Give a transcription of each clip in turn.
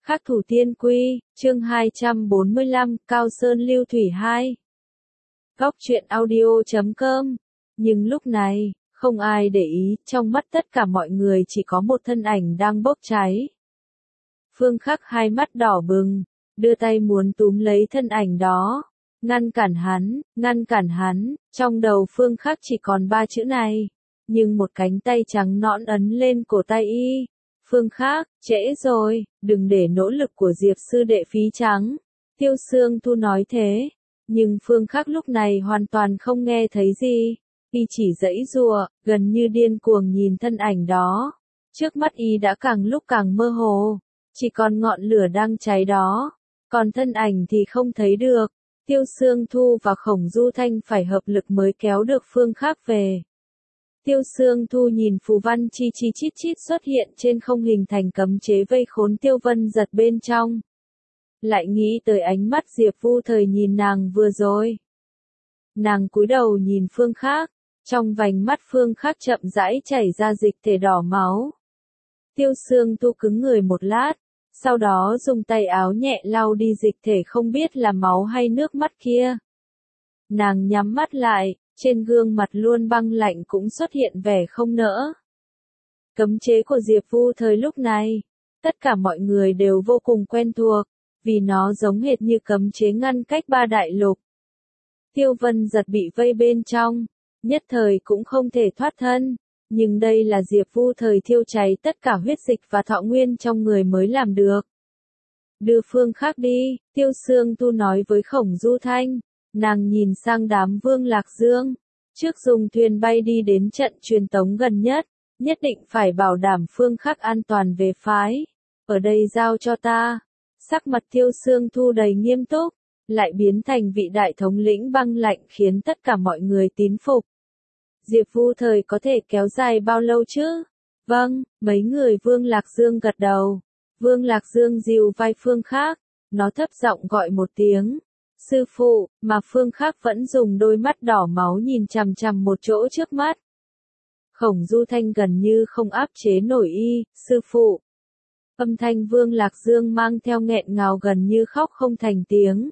Khắc thủ tiên quy, chương 245, Cao Sơn Lưu Thủy 2. Góc truyện audio.com. Nhưng lúc này, không ai để ý, trong mắt tất cả mọi người chỉ có một thân ảnh đang bốc cháy. Phương Khắc hai mắt đỏ bừng, đưa tay muốn túm lấy thân ảnh đó. Ngăn cản hắn, trong đầu Phương Khắc chỉ còn 3 chữ này. Nhưng một cánh tay trắng nõn ấn lên cổ tay y. Phương Khắc, trễ rồi, đừng để nỗ lực của Diệp sư đệ phí trắng. Tiêu Sương Thu nói thế, nhưng Phương Khắc lúc này hoàn toàn không nghe thấy gì. Y chỉ giãy giụa, gần như điên cuồng nhìn thân ảnh đó. Trước mắt y đã càng lúc càng mơ hồ, chỉ còn ngọn lửa đang cháy đó, còn thân ảnh thì không thấy được. Tiêu Sương Thu và Khổng Du Thanh phải hợp lực mới kéo được Phương Khắc về. Tiêu Sương Thu nhìn phù văn chi chi chít chít xuất hiện trên không hình thành cấm chế vây khốn Tiêu Vân Giật bên trong. Lại nghĩ tới ánh mắt Diệp Vu Thời nhìn nàng vừa rồi. Nàng cúi đầu nhìn Phương Khắc, trong vành mắt Phương Khắc chậm rãi chảy ra dịch thể đỏ máu. Tiêu Sương Thu cứng người một lát, sau đó dùng tay áo nhẹ lau đi dịch thể không biết là máu hay nước mắt kia. Nàng nhắm mắt lại, trên gương mặt luôn băng lạnh cũng xuất hiện vẻ không nỡ. Cấm chế của Diệp Vu Thời lúc này, tất cả mọi người đều vô cùng quen thuộc, vì nó giống hệt như cấm chế ngăn cách 3 đại lục. Tiêu Vân Giật bị vây bên trong, nhất thời cũng không thể thoát thân, nhưng đây là Diệp Vu Thời thiêu cháy tất cả huyết dịch và thọ nguyên trong người mới làm được. Đưa Phương Khắc đi, Tiêu Sương Thu nói với Khổng Du Thanh. Nàng nhìn sang đám Vương Lạc Dương, trước dùng thuyền bay đi đến trận truyền tống gần nhất, nhất định phải bảo đảm Phương Khắc an toàn về phái. Ở đây giao cho ta. Sắc mặt Tiêu Sương Thu đầy nghiêm túc, lại biến thành vị đại thống lĩnh băng lạnh khiến tất cả mọi người tín phục. Diệp Vu Thời có thể kéo dài bao lâu chứ? Vâng, mấy người Vương Lạc Dương gật đầu. Vương Lạc Dương dìu vai Phương Khắc, nó thấp giọng gọi một tiếng. Sư phụ, mà Phương Khắc vẫn dùng đôi mắt đỏ máu nhìn chằm chằm một chỗ trước mắt. Khổng Du Thanh gần như không áp chế nổi y, sư phụ. Âm thanh Vương Lạc Dương mang theo nghẹn ngào gần như khóc không thành tiếng.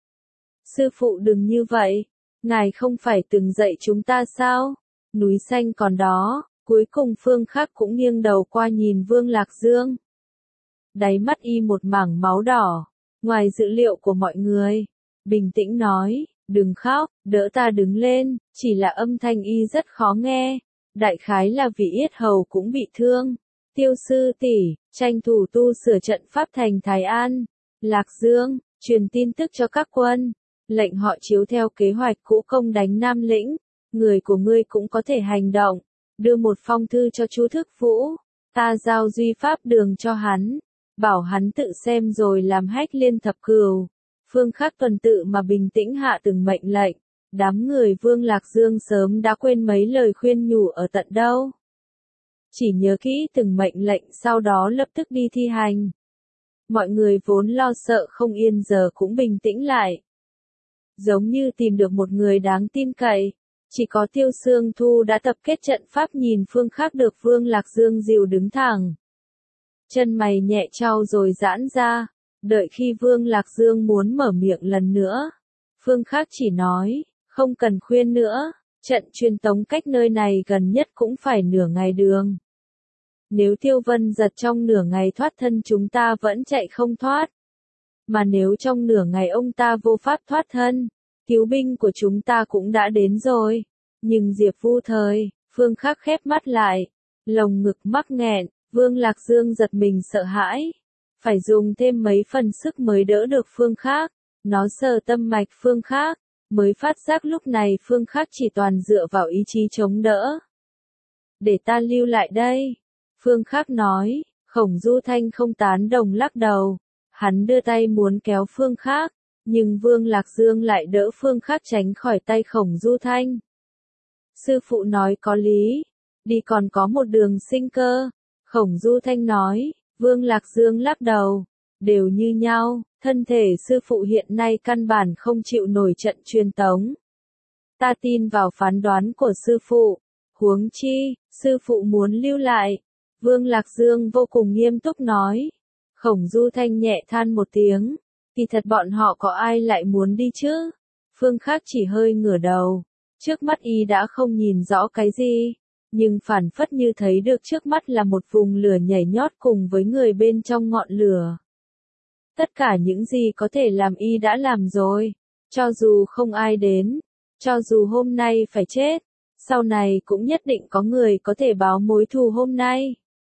Sư phụ đừng như vậy, ngài không phải từng dạy chúng ta sao? Núi xanh còn đó, cuối cùng Phương Khắc cũng nghiêng đầu qua nhìn Vương Lạc Dương. Đáy mắt y một mảng máu đỏ, ngoài dự liệu của mọi người. Bình tĩnh nói, đừng khóc, đỡ ta đứng lên, chỉ là âm thanh y rất khó nghe, đại khái là vì yết hầu cũng bị thương. Tiêu sư tỷ, tranh thủ tu sửa trận pháp thành Thái An. Lạc Dương, truyền tin tức cho các quân, lệnh họ chiếu theo kế hoạch cũ công đánh Nam Lĩnh, người của ngươi cũng có thể hành động, đưa một phong thư cho Chu Thức Vũ, ta giao duy pháp đường cho hắn, bảo hắn tự xem rồi làm hách liên thập cửu. Phương Khắc tuần tự mà bình tĩnh hạ từng mệnh lệnh, đám người Vương Lạc Dương sớm đã quên mấy lời khuyên nhủ ở tận đâu. Chỉ nhớ kỹ từng mệnh lệnh sau đó lập tức đi thi hành. Mọi người vốn lo sợ không yên giờ cũng bình tĩnh lại. Giống như tìm được một người đáng tin cậy, chỉ có Tiêu Sương Thu đã tập kết trận pháp nhìn Phương Khắc được Vương Lạc Dương dìu đứng thẳng. Chân mày nhẹ chau rồi giãn ra. Đợi khi Vương Lạc Dương muốn mở miệng lần nữa, Phương Khắc chỉ nói, không cần khuyên nữa, trận truyền tống cách nơi này gần nhất cũng phải nửa ngày đường. Nếu Tiêu Vân Giật trong nửa ngày thoát thân chúng ta vẫn chạy không thoát. Mà nếu trong nửa ngày ông ta vô pháp thoát thân, cứu binh của chúng ta cũng đã đến rồi. Nhưng Diệp Vu Thời, Phương Khắc khép mắt lại, lồng ngực mắc nghẹn, Vương Lạc Dương giật mình sợ hãi. Phải dùng thêm mấy phần sức mới đỡ được Phương Khắc, nó sờ tâm mạch Phương Khắc, mới phát giác lúc này Phương Khắc chỉ toàn dựa vào ý chí chống đỡ. Để ta lưu lại đây, Phương Khắc nói. Khổng Du Thanh không tán đồng lắc đầu, hắn đưa tay muốn kéo Phương Khắc, nhưng Vương Lạc Dương lại đỡ Phương Khắc tránh khỏi tay Khổng Du Thanh. Sư phụ nói có lý, đi còn có một đường sinh cơ, Khổng Du Thanh nói. Vương Lạc Dương lắc đầu, đều như nhau, thân thể sư phụ hiện nay căn bản không chịu nổi trận truyền tống. Ta tin vào phán đoán của sư phụ, huống chi, sư phụ muốn lưu lại. Vương Lạc Dương vô cùng nghiêm túc nói, Khổng Du Thanh nhẹ than một tiếng, kỳ thật bọn họ có ai lại muốn đi chứ? Phương Khắc chỉ hơi ngửa đầu, trước mắt y đã không nhìn rõ cái gì, nhưng phản phất như thấy được trước mắt là một vùng lửa nhảy nhót cùng với người bên trong ngọn lửa. Tất cả những gì có thể làm y đã làm rồi, cho dù không ai đến, cho dù hôm nay phải chết, sau này cũng nhất định có người có thể báo mối thù hôm nay.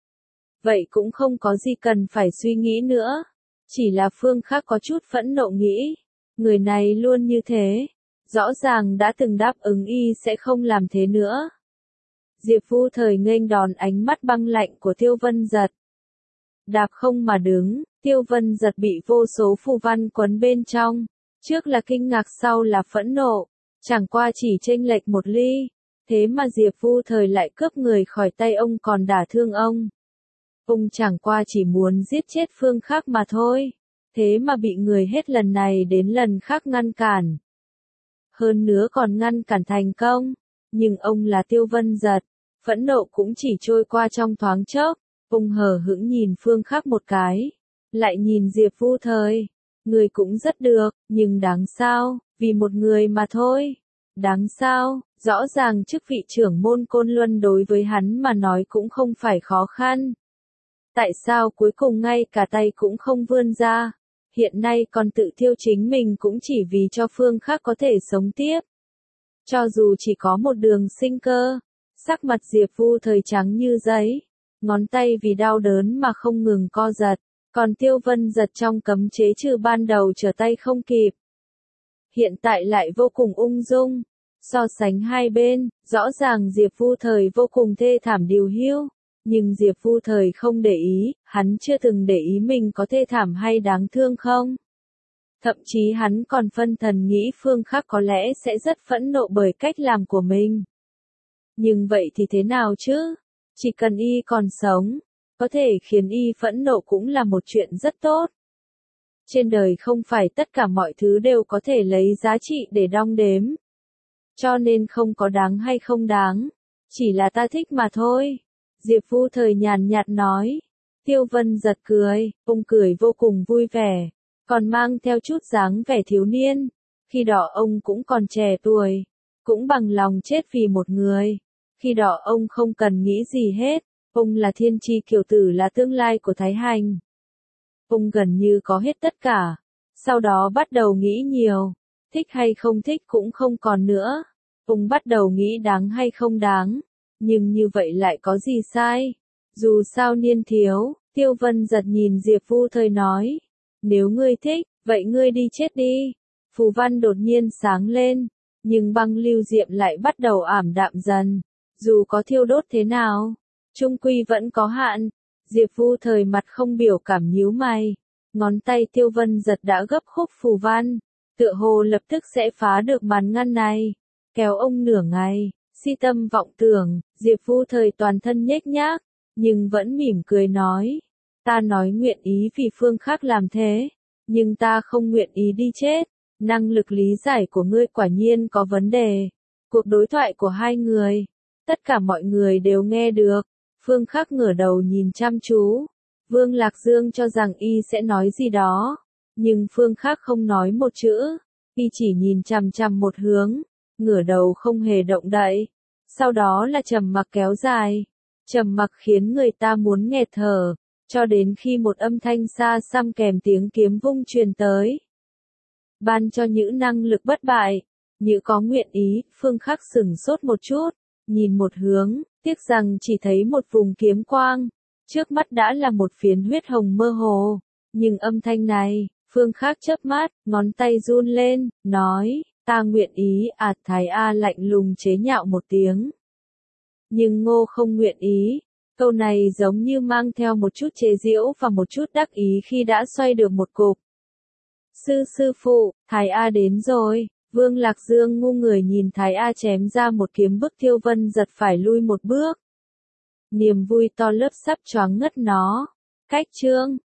Vậy cũng không có gì cần phải suy nghĩ nữa, chỉ là Phương Khắc có chút phẫn nộ nghĩ, người này luôn như thế, rõ ràng đã từng đáp ứng y sẽ không làm thế nữa. Diệp Vu Thời nghênh đòn ánh mắt băng lạnh của Tiêu Vân Giật. Đạp không mà đứng, Tiêu Vân Giật bị vô số phù văn quấn bên trong, trước là kinh ngạc sau là phẫn nộ, chẳng qua chỉ chênh lệch một ly, thế mà Diệp Vu Thời lại cướp người khỏi tay ông còn đả thương ông. Ông chẳng qua chỉ muốn giết chết Phương Khắc mà thôi, thế mà bị người hết lần này đến lần khác ngăn cản. Hơn nữa còn ngăn cản thành công, nhưng ông là Tiêu Vân Giật, phẫn nộ cũng chỉ trôi qua trong thoáng chốc, ông hờ hững nhìn Phương Khắc một cái, lại nhìn Diệp Vu Thời, người cũng rất được, nhưng đáng sao, vì một người mà thôi. Đáng sao, rõ ràng chức vị trưởng môn Côn Luân đối với hắn mà nói cũng không phải khó khăn. Tại sao cuối cùng ngay cả tay cũng không vươn ra, hiện nay còn tự thiêu chính mình cũng chỉ vì cho Phương Khắc có thể sống tiếp. Cho dù chỉ có một đường sinh cơ, sắc mặt Diệp Vu Thời trắng như giấy, ngón tay vì đau đớn mà không ngừng co giật, còn Tiêu Vân Giật trong cấm chế trừ ban đầu trở tay không kịp. Hiện tại lại vô cùng ung dung, so sánh hai bên, rõ ràng Diệp Vu Thời vô cùng thê thảm điều hiu. Nhưng Diệp Vu Thời không để ý, hắn chưa từng để ý mình có thê thảm hay đáng thương không. Thậm chí hắn còn phân thần nghĩ Phương Khắc có lẽ sẽ rất phẫn nộ bởi cách làm của mình. Nhưng vậy thì thế nào chứ? Chỉ cần y còn sống, có thể khiến y phẫn nộ cũng là một chuyện rất tốt. Trên đời không phải tất cả mọi thứ đều có thể lấy giá trị để đong đếm. Cho nên không có đáng hay không đáng, chỉ là ta thích mà thôi. Diệp Vu Thời nhàn nhạt nói. Tiêu Vân Giật cười, ông cười vô cùng vui vẻ, còn mang theo chút dáng vẻ thiếu niên. Khi đó ông cũng còn trẻ tuổi, cũng bằng lòng chết vì một người. Khi đó ông không cần nghĩ gì hết, ông là thiên tri kiều tử, là tương lai của Thái Hành. Ông gần như có hết tất cả, sau đó bắt đầu nghĩ nhiều, thích hay không thích cũng không còn nữa. Ông bắt đầu nghĩ đáng hay không đáng. Nhưng như vậy lại có gì sai? Dù sao niên thiếu, Tiêu Vân Giật nhìn Diệp Vu Thời nói. Nếu ngươi thích, vậy ngươi đi chết đi. Phù văn đột nhiên sáng lên, nhưng băng lưu diệm lại bắt đầu ảm đạm dần. Dù có thiêu đốt thế nào, chung quy vẫn có hạn. Diệp Vu Thời mặt không biểu cảm nhíu mày. Ngón tay Tiêu Vân Giật đã gấp khúc phù văn, tựa hồ lập tức sẽ phá được màn ngăn này. Kéo ông nửa ngày. Si tâm vọng tưởng, Diệp Vu Thời toàn thân nhếch nhác, nhưng vẫn mỉm cười nói. Ta nói nguyện ý vì Phương Khắc làm thế, nhưng ta không nguyện ý đi chết. Năng lực lý giải của ngươi quả nhiên có vấn đề. Cuộc đối thoại của hai người, tất cả mọi người đều nghe được. Phương Khắc ngửa đầu nhìn chăm chú. Vương Lạc Dương cho rằng y sẽ nói gì đó, nhưng Phương Khắc không nói một chữ, y chỉ nhìn chằm chằm một hướng. Ngửa đầu không hề động đậy, sau đó là trầm mặc kéo dài, trầm mặc khiến người ta muốn nghẹt thở, cho đến khi một âm thanh xa xăm kèm tiếng kiếm vung truyền tới. Ban cho Nhữ năng lực bất bại, Nhữ có nguyện ý. Phương Khắc sửng sốt một chút, nhìn một hướng, tiếc rằng chỉ thấy một vùng kiếm quang, trước mắt đã là một phiến huyết hồng mơ hồ, nhưng âm thanh này, Phương Khắc chớp mắt, ngón tay run lên, nói. Ta nguyện ý. Thái A lạnh lùng chế nhạo một tiếng. Nhưng Ngô không nguyện ý. Câu này giống như mang theo một chút chế giễu và một chút đắc ý khi đã xoay được một cục. Sư phụ, Thái A đến rồi. Vương Lạc Dương ngu người nhìn Thái A chém ra một kiếm, bức Tiêu Vân Giật phải lui một bước. Niềm vui to lớp sắp choáng ngất nó. Cách chương